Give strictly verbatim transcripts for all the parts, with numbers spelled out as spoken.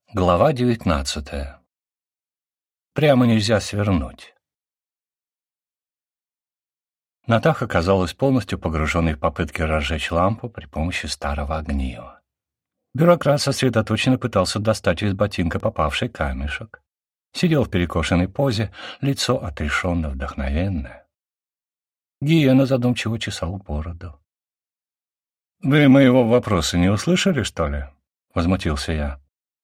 Глава девятнадцатая. Прямо нельзя свернуть. Натаха оказалась полностью погруженной в попытки разжечь лампу при помощи старого огнива. Бюрократ сосредоточенно пытался достать из ботинка попавший камешек. Сидел в перекошенной позе, лицо отрешенно вдохновенное. Гиена задумчиво чесал бороду. — Вы моего вопроса не услышали, что ли? — возмутился я.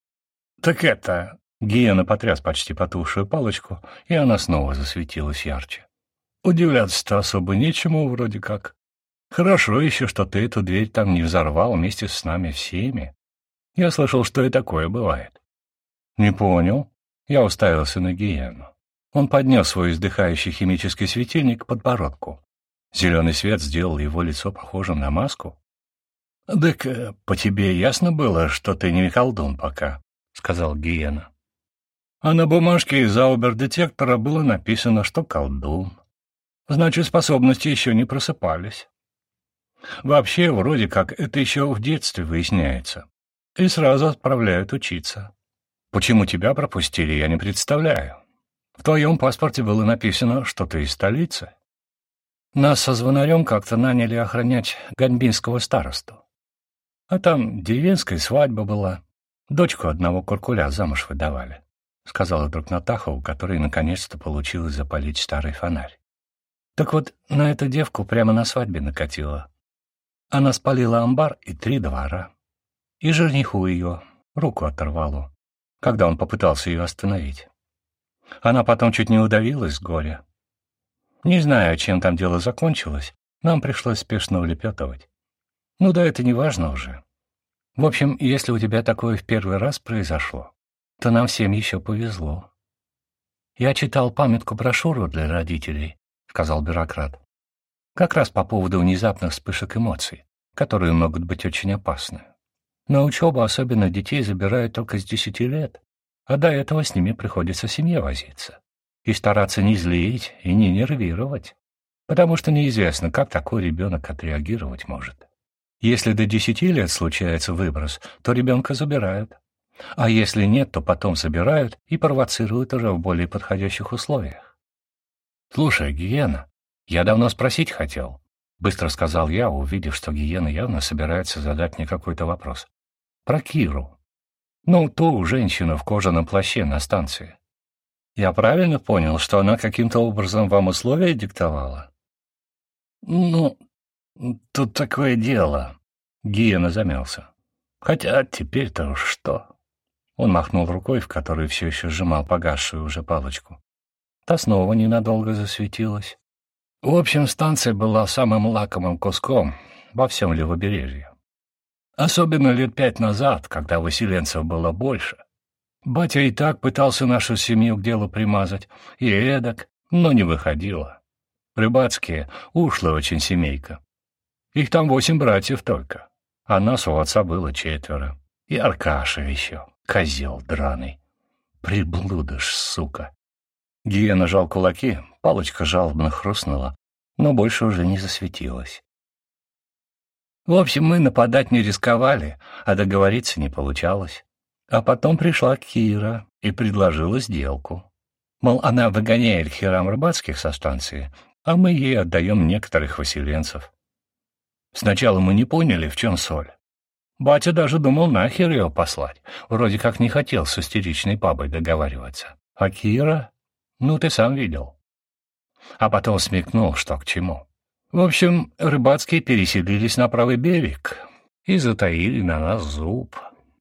— Так это... Гиена потряс почти потухшую палочку, и она снова засветилась ярче. Удивляться-то особо нечему, вроде как. Хорошо еще, что ты эту дверь там не взорвал вместе с нами всеми. Я слышал, что и такое бывает. Не понял. Я уставился на Гиену. Он поднес свой издыхающий химический светильник к подбородку. Зеленый свет сделал его лицо похожим на маску. — Так по тебе ясно было, что ты не колдун пока, — сказал Гиена. А на бумажке из аубер-детектора было написано, что колдун. Значит, способности еще не просыпались. Вообще, вроде как, это еще в детстве выясняется. И сразу отправляют учиться. Почему тебя пропустили, я не представляю. В твоем паспорте было написано, что ты из столицы. Нас со звонарем как-то наняли охранять ганьбинского старосту. А там деревенская свадьба была. Дочку одного куркуля замуж выдавали, — сказала вдруг Натаха, у которой наконец-то получилось запалить старый фонарь. Так вот, на эту девку прямо на свадьбе накатила. Она спалила амбар и три двора. И жениху ее руку оторвало, когда он попытался ее остановить. Она потом чуть не удавилась с горя. Не знаю, чем там дело закончилось, нам пришлось спешно улепетывать. Ну да, это не важно уже. В общем, если у тебя такое в первый раз произошло, то нам всем еще повезло. Я читал памятку-брошюру для родителей, — сказал бюрократ. Как раз по поводу внезапных вспышек эмоций, которые могут быть очень опасны. На учебу особенно детей забирают только с десяти лет, а до этого с ними приходится в семье возиться. И стараться не злить и не нервировать, потому что неизвестно, как такой ребенок отреагировать может. Если до десяти лет случается выброс, то ребенка забирают. А если нет, то потом забирают и провоцируют уже в более подходящих условиях. «Слушай, Гиена, я давно спросить хотел», — быстро сказал я, увидев, что Гиена явно собирается задать мне какой-то вопрос. «Про Киру. Ну, ту женщину в кожаном плаще на станции. Я правильно понял, что она каким-то образом вам условия диктовала?» «Ну, тут такое дело», — Гиена замялся. «Хотя теперь-то уж что?» Он махнул рукой, в которой все еще сжимал погасшую уже палочку. Та снова ненадолго засветилась. В общем, станция была самым лакомым куском во всем левобережье. Особенно лет пять назад, когда выселенцев было больше. Батя и так пытался нашу семью к делу примазать, и эдак, но не выходило. Рыбацкие — ушлая очень семейка. Их там восемь братьев только, а нас у отца было четверо. И Аркаша еще, козел драный. Приблудыш, сука. Гиена жал кулаки, палочка жалобно хрустнула, но больше уже не засветилась. В общем, мы нападать не рисковали, а договориться не получалось. А потом пришла Кира и предложила сделку. Мол, она выгоняет херам рыбацких со станции, а мы ей отдаем некоторых выселенцев. Сначала мы не поняли, в чем соль. Батя даже думал нахер ее послать, вроде как не хотел с истеричной бабой договариваться. А Кира... Ну, ты сам видел. А потом смекнул, что к чему. В общем, рыбацкие переселились на правый берег и затаили на нас зуб.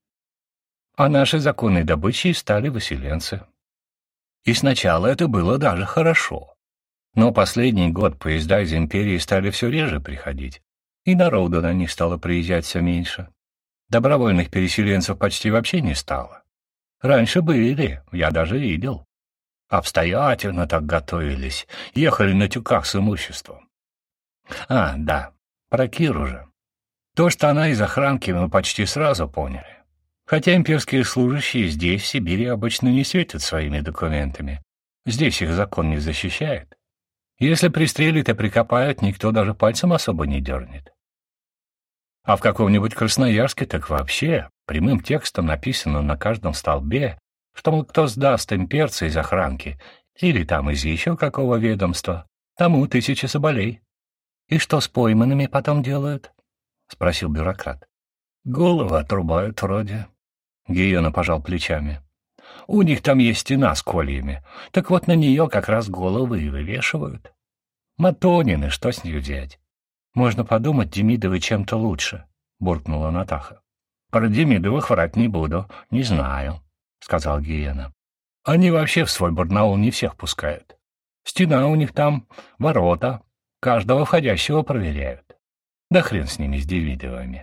А нашей законной добычей стали выселенцы. И сначала это было даже хорошо. Но последний год поезда из империи стали все реже приходить, и народу на них стало приезжать все меньше. Добровольных переселенцев почти вообще не стало. Раньше были, я даже видел. Обстоятельно так готовились, ехали на тюках с имуществом. А, да, про Киру же. То, что она из охранки, мы почти сразу поняли. Хотя имперские служащие здесь, в Сибири, обычно не светят своими документами. Здесь их закон не защищает. Если пристрелят и прикопают, никто даже пальцем особо не дернет. А в каком-нибудь Красноярске так вообще прямым текстом написано на каждом столбе, что, мол, кто сдаст имперца из охранки или там из еще какого ведомства, тому тысяча соболей. — И что с пойманными потом делают? — спросил бюрократ. — Головы отрубают вроде. Гийона пожал плечами. — У них там есть стена с кольями, так вот на нее как раз головы и вывешивают. Матонины, что с них взять? — Можно подумать, Демидовы чем-то лучше, — буркнула Натаха. — Про Демидовых врать не буду, не знаю, — сказал Гиена. — Они вообще в свой Барнаул не всех пускают. Стена у них там, ворота, каждого входящего проверяют. Да хрен с ними, с Демидовыми.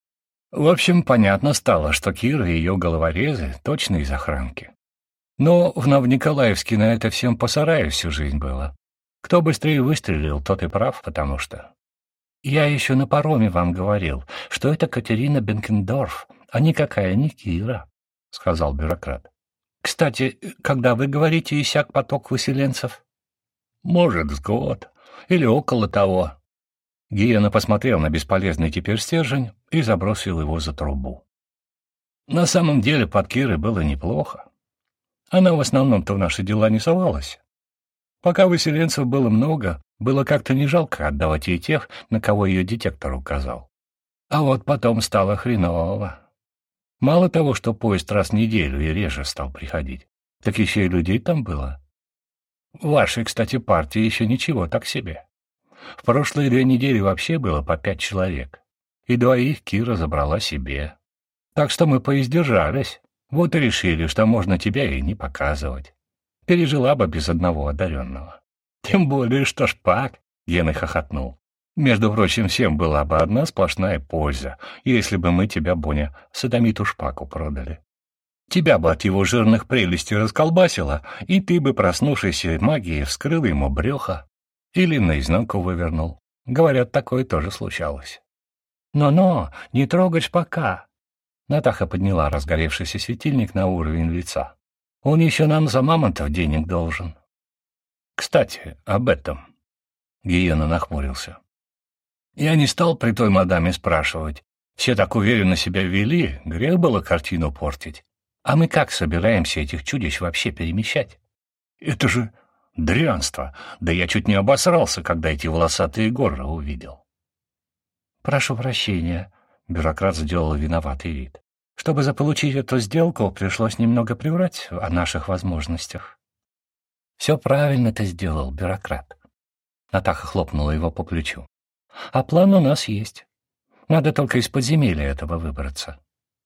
В общем, понятно стало, что Кира и ее головорезы точно из охранки. Но в Новониколаевске на это всем по сараю всю жизнь было. Кто быстрее выстрелил, тот и прав, потому что... Я еще на пароме вам говорил, что это Катерина Бенкендорф, а никакая не Кира, — сказал бюрократ. Кстати, когда вы говорите иссяк поток выселенцев? Может, с год или около того. Гиена посмотрел на бесполезный теперь стержень и забросил его за трубу. На самом деле под Кирой было неплохо. Она в основном-то в наши дела не совалась. Пока выселенцев было много, было как-то не жалко отдавать ей тех, на кого ее детектор указал. А вот потом стало хреново. Мало того, что поезд раз в неделю и реже стал приходить, так еще и людей там было. В вашей, кстати, партии еще ничего так себе. В прошлые две недели вообще было по пять человек, и двоих Кира забрала себе. Так что мы поиздержались, вот и решили, что можно тебя и не показывать. Пережила бы без одного одаренного. Тем более, что шпак, — Гена хохотнул. Между прочим, всем была бы одна сплошная польза, если бы мы тебя, Боня, садомиту шпаку продали. Тебя бы от его жирных прелестей расколбасило, и ты бы, проснувшейся магией, вскрыл ему брюхо или наизнанку вывернул. Говорят, такое тоже случалось. Но-но, не трогать шпака. Натаха подняла разгоревшийся светильник на уровень лица. Он еще нам за мамонтов денег должен. Кстати, об этом. Гиена нахмурился. Я не стал при той мадаме спрашивать. Все так уверенно себя вели, грех было картину портить. А мы как собираемся этих чудищ вообще перемещать? Это же дрянство. Да я чуть не обосрался, когда эти волосатые горы увидел. Прошу прощения, бюрократ сделал виноватый вид. Чтобы заполучить эту сделку, пришлось немного приврать о наших возможностях. Все правильно ты сделал, бюрократ. Натаха хлопнула его по плечу. А план у нас есть. Надо только из подземелья этого выбраться.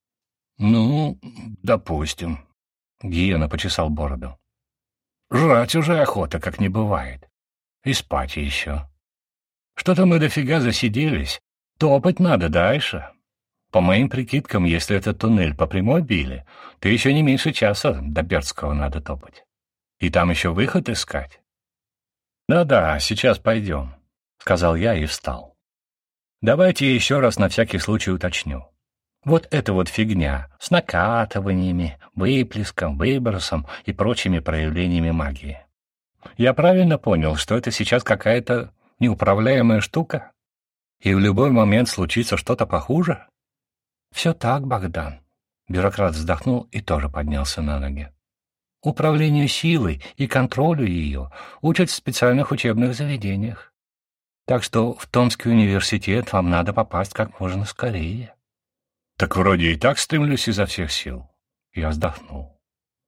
Ну, допустим. Гиена почесал бороду. Жрать уже охота, как не бывает. И спать еще. Что-то мы дофига засиделись. Топать надо дальше. По моим прикидкам, если этот туннель по прямой били, то еще не меньше часа до Бердского надо топать. И там еще выход искать. Да-да, сейчас пойдем, — сказал я и встал. Давайте я еще раз на всякий случай уточню. Вот эта вот фигня с накатываниями, выплеском, выбросом и прочими проявлениями магии. Я правильно понял, что это сейчас какая-то неуправляемая штука? И в любой момент случится что-то похуже? Все так, Богдан. Бюрократ вздохнул и тоже поднялся на ноги. Управлению силой и контролю ее учат в специальных учебных заведениях. Так что в Томский университет вам надо попасть как можно скорее. Так вроде и так стремлюсь изо всех сил. Я вздохнул.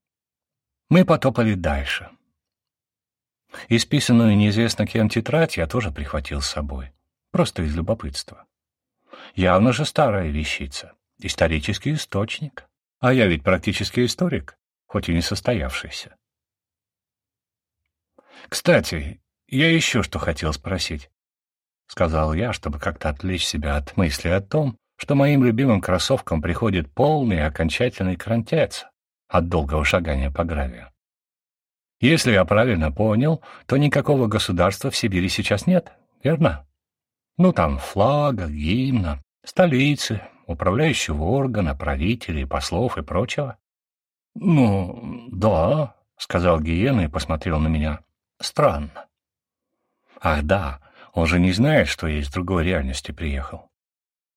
Мы потопали дальше. Исписанную неизвестно кем тетрадь я тоже прихватил с собой. Просто из любопытства. Явно же старая вещица. Исторический источник. А я ведь практически историк, хоть и не состоявшийся. Кстати, я еще что хотел спросить. Сказал я, чтобы как-то отвлечь себя от мысли о том, что моим любимым кроссовкам приходит полный и окончательный крантец от долгого шагания по гравию. Если я правильно понял, то никакого государства в Сибири сейчас нет, верно? Ну, там флага, гимна, столицы, управляющего органа, правителей, послов и прочего. — Ну, да, — сказал Гиена и посмотрел на меня. — Странно. — Ах, да, он же не знает, что я из другой реальности приехал.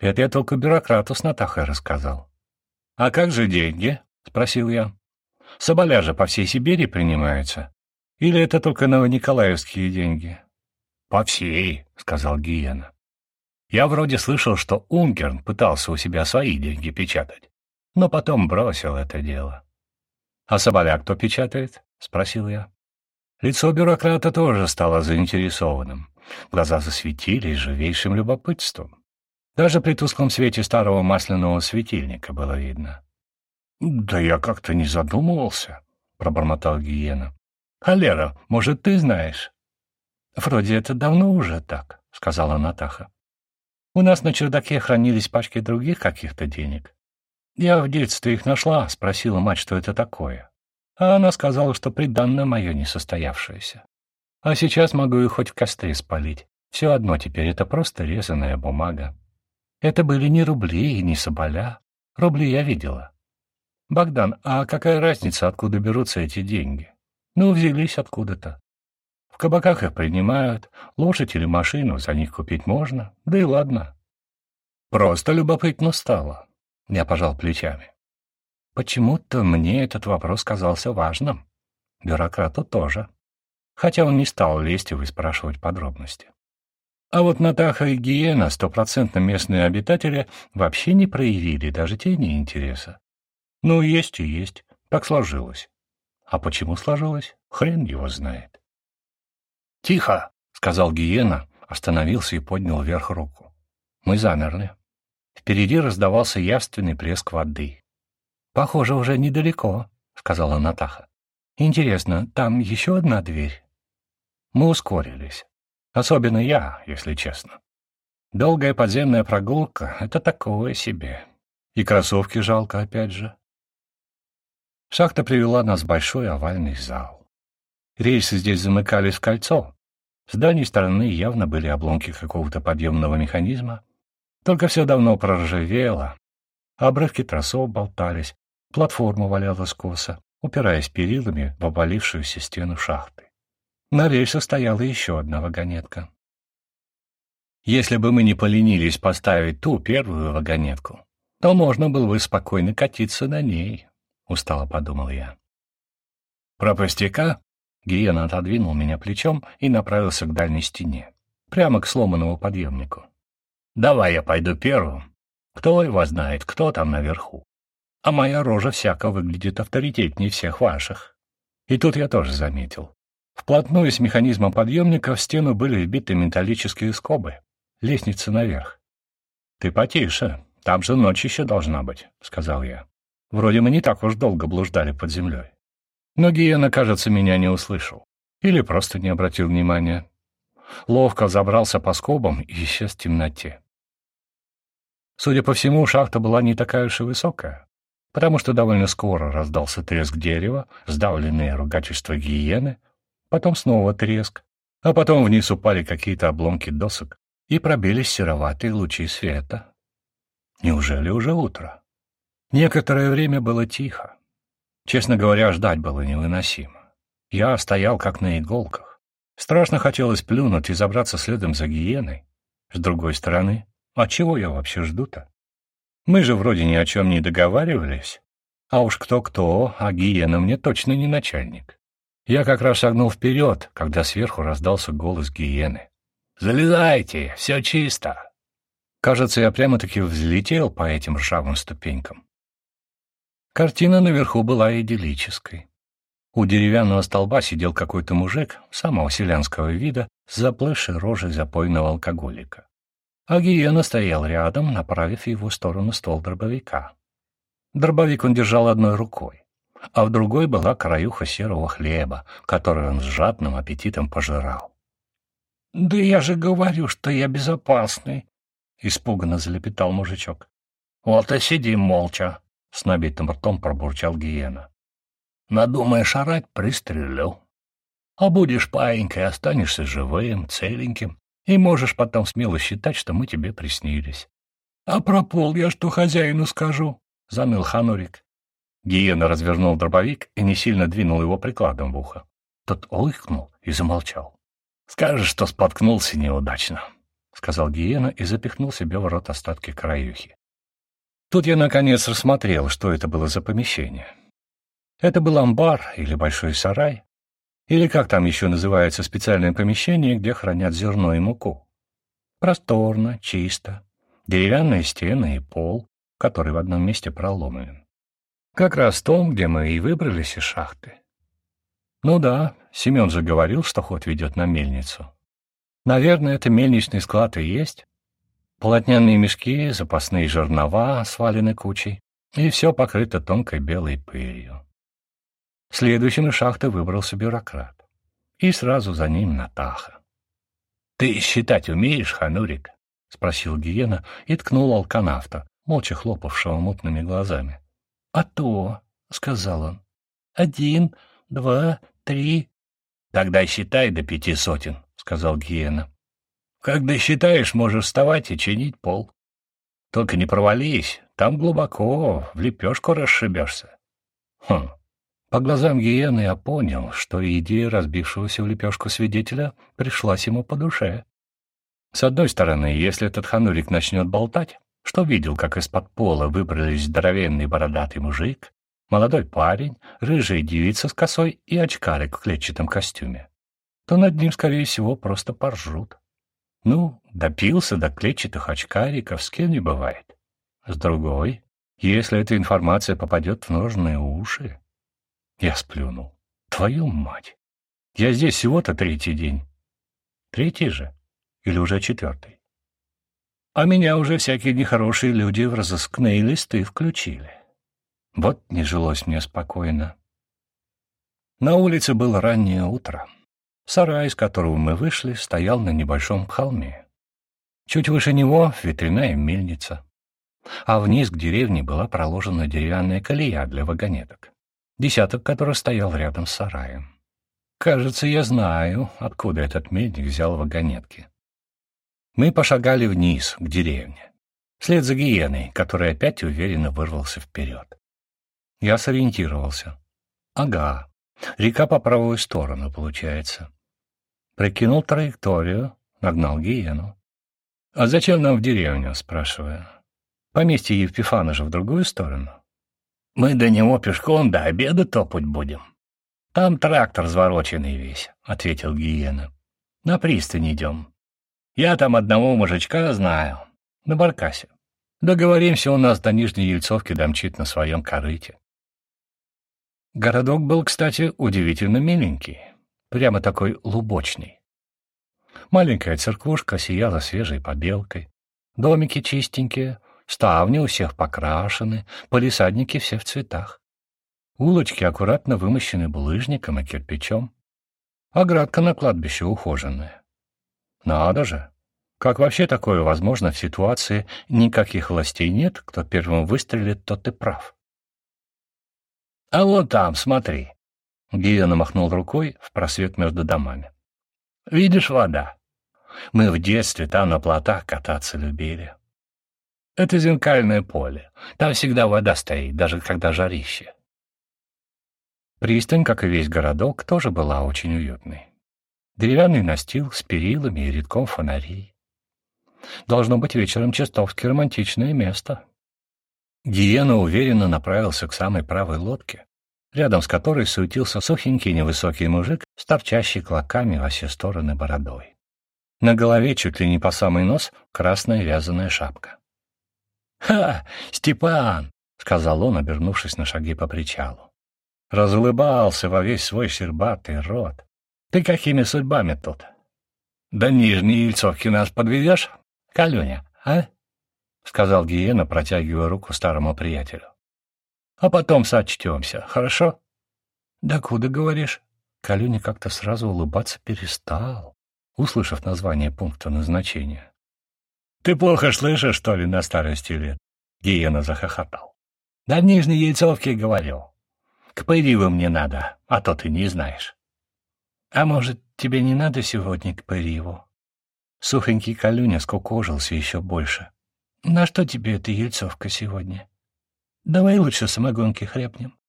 Это я только бюрократу с Натахой рассказал. «А как же деньги?» — спросил я. «Соболя же по всей Сибири принимаются. Или это только новониколаевские деньги?» «По всей», — сказал Гиена. «Я вроде слышал, что Унгерн пытался у себя свои деньги печатать, но потом бросил это дело». «А соболя кто печатает?» — спросил я. Лицо бюрократа тоже стало заинтересованным. Глаза засветились живейшим любопытством. Даже при тусклом свете старого масляного светильника было видно. «Да я как-то не задумывался», — пробормотал Гиена. «Холера, может, ты знаешь?» «Вроде это давно уже так», — сказала Натаха. «У нас на чердаке хранились пачки других каких-то денег. Я в детстве их нашла, спросила мать, что это такое. А она сказала, что приданное мое несостоявшееся. А сейчас могу их хоть в костре спалить. Все одно теперь это просто резаная бумага. Это были не рубли и не соболя. Рубли я видела. Богдан, а какая разница, откуда берутся эти деньги? Ну, взялись откуда-то. В кабаках их принимают, лошадь или машину за них купить можно, да и ладно. Просто любопытно стало. Я пожал плечами. Почему-то мне этот вопрос казался важным. Бюрократу тоже. Хотя он не стал лезть и выспрашивать подробности. А вот Натаха и Гиена, стопроцентно местные обитатели, вообще не проявили даже тени интереса. Ну, есть и есть. Так сложилось. А почему сложилось? Хрен его знает. «Тихо!» — сказал Гиена, остановился и поднял вверх руку. Мы замерли. Впереди раздавался явственный плеск воды. «Похоже, уже недалеко», — сказала Натаха. «Интересно, там еще одна дверь?» Мы ускорились. Особенно я, если честно. Долгая подземная прогулка — это такое себе. И кроссовки жалко опять же. Шахта привела нас в большой овальный зал. Рельсы здесь замыкались в кольцо. С дальней стороны явно были обломки какого-то подъемного механизма. Только все давно проржавело. Обрывки тросов болтались, платформа валялась косо, упираясь перилами в обвалившуюся стену шахты. На рельсах стояла еще одна вагонетка. Если бы мы не поленились поставить ту первую вагонетку, то можно было бы спокойно катиться на ней, — устало подумал я. Про пустяка Гиена отодвинул меня плечом и направился к дальней стене, прямо к сломанному подъемнику. «Давай я пойду первым. Кто его знает, кто там наверху. А моя рожа всяко выглядит авторитетнее всех ваших». И тут я тоже заметил. Вплотную с механизмом подъемника в стену были вбиты металлические скобы. Лестница наверх. «Ты потише, там же ночь еще должна быть», — сказал я. «Вроде мы не так уж долго блуждали под землей». Но Гиена, кажется, меня не услышал. Или просто не обратил внимания. Ловко забрался по скобам и исчез в темноте. Судя по всему, шахта была не такая уж и высокая, потому что довольно скоро раздался треск дерева, сдавленные ругательства Гиены, потом снова треск, а потом вниз упали какие-то обломки досок и пробились сероватые лучи света. Неужели уже утро? Некоторое время было тихо. Честно говоря, ждать было невыносимо. Я стоял как на иголках. Страшно хотелось плюнуть и забраться следом за Гиеной. С другой стороны, а чего я вообще жду-то? Мы же вроде ни о чем не договаривались. А уж кто-кто, а Гиена мне точно не начальник. Я как раз шагнул вперед, когда сверху раздался голос Гиены. «Залезайте, все чисто!» Кажется, я прямо-таки взлетел по этим ржавым ступенькам. Картина наверху была идиллической. У деревянного столба сидел какой-то мужик самого селянского вида с заплывшей рожей запойного алкоголика. А Гиена стоял рядом, направив его в сторону ствол дробовика. Дробовик он держал одной рукой, а в другой была краюха серого хлеба, который он с жадным аппетитом пожирал. «Да я же говорю, что я безопасный!» — испуганно залепетал мужичок. «Вот и сидим молча!» — с набитым ртом пробурчал Гиена. «Надумаешь орать — пристрелю. А будешь паинькой, останешься живым, целеньким, и можешь потом смело считать, что мы тебе приснились». «А про пол я что хозяину скажу?» — заныл Ханурик. Гиена развернул дробовик и не сильно двинул его прикладом в ухо. Тот ойкнул и замолчал. «Скажешь, что споткнулся неудачно», — сказал сказал Гиена и запихнул себе в рот остатки краюхи. Тут я, наконец, рассмотрел, что это было за помещение. Это был амбар или большой сарай, или как там еще называется специальное помещение, где хранят зерно и муку. Просторно, чисто, деревянные стены и пол, который в одном месте проломлен. Как раз в том, где мы и выбрались из шахты. Ну да, Семен же говорил, что ход ведет на мельницу. Наверное, это мельничный склад и есть. Полотняные мешки, запасные жернова свалены кучей, и все покрыто тонкой белой пылью. Следующим из шахты выбрался бюрократ. И сразу за ним Натаха. — Ты считать умеешь, Ханурик? — спросил Гиена и ткнул алканавта, молча хлопавшего мутными глазами. — А то, — сказал он, — один, два, три. — Тогда считай до пяти сотен, — сказал Гиена. — Когда считаешь, можешь вставать и чинить пол. Только не провались, там глубоко, в лепешку расшибешься. Хм. По глазам Гиены я понял, что идея разбившегося в лепешку свидетеля пришлась ему по душе. С одной стороны, если этот Ханурик начнет болтать, что видел, как из-под пола выбрались здоровенный бородатый мужик, молодой парень, рыжая девица с косой и очкарик в клетчатом костюме, то над ним, скорее всего, просто поржут. Ну, допился до клетчатых очкариков, с кем не бывает. С другой, если эта информация попадет в нужные уши... Я сплюнул. Твою мать! Я здесь всего-то третий день. Третий же? Или уже четвертый? А меня уже всякие нехорошие люди в разыскные листы включили. Вот не жилось мне спокойно. На улице было раннее утро. Сарай, из которого мы вышли, стоял на небольшом холме. Чуть выше него ветряная мельница, а вниз к деревне была проложена деревянная колея для вагонеток, десяток которых стоял рядом с сараем. Кажется, я знаю, откуда этот мельник взял вагонетки. Мы пошагали вниз, к деревне, вслед за Гиеной, который опять уверенно вырвался вперед. Я сориентировался. Ага, река по правую сторону, получается. Прикинул траекторию, нагнал Гиену. «А зачем нам в деревню?» — спрашиваю. «Поместье Евпифана же в другую сторону». «Мы до него пешком до обеда топать будем. Там трактор звороченный весь», — ответил Гиена. «На пристань идем. Я там одного мужичка знаю, на баркасе. Договоримся, у нас до Нижней Ельцовки домчит на своем корыте». Городок был, кстати, удивительно миленький, прямо такой лубочный. Маленькая церквушка сияла свежей побелкой, домики чистенькие, ставни у всех покрашены, палисадники все в цветах. Улочки аккуратно вымощены булыжником и кирпичом. Оградка на кладбище ухоженная. Надо же! Как вообще такое возможно в ситуации «никаких властей нет, кто первым выстрелит, тот и прав»? «А вот там, смотри!» Гиена махнул рукой в просвет между домами. «Видишь, вода? Мы в детстве там на плотах кататься любили. Это зеркальное поле. Там всегда вода стоит, даже когда жарище». Пристань, как и весь городок, тоже была очень уютной. Деревянный настил с перилами и рядком фонарей. Должно быть вечером чертовски романтичное место. Гиена уверенно направился к самой правой лодке, рядом с которой суетился сухенький невысокий мужик с торчащей клоками во все стороны бородой. На голове, чуть ли не по самый нос, красная вязаная шапка. «Ха, Степан!» — сказал он, обернувшись на шаги по причалу. Разулыбался во весь свой щербатый рот. «Ты какими судьбами тут? До Нижней Ельцовки нас подведешь, Калюня, а?» — сказал Гиена, протягивая руку старому приятелю. «А потом сочтемся, хорошо?» «Да куда, говоришь?» Калюня как-то сразу улыбаться перестал, услышав название пункта назначения. «Ты плохо слышишь, что ли, на старости лет?» Гиена захохотал. «Да в Нижней Ельцовке, говорю. К Пыриву мне надо, а то ты не знаешь». «А может, тебе не надо сегодня к Пыриву?» Сухонький Калюня скукожился еще больше. «На что тебе эта Ельцовка сегодня? Давай лучше самогонки хряпнем.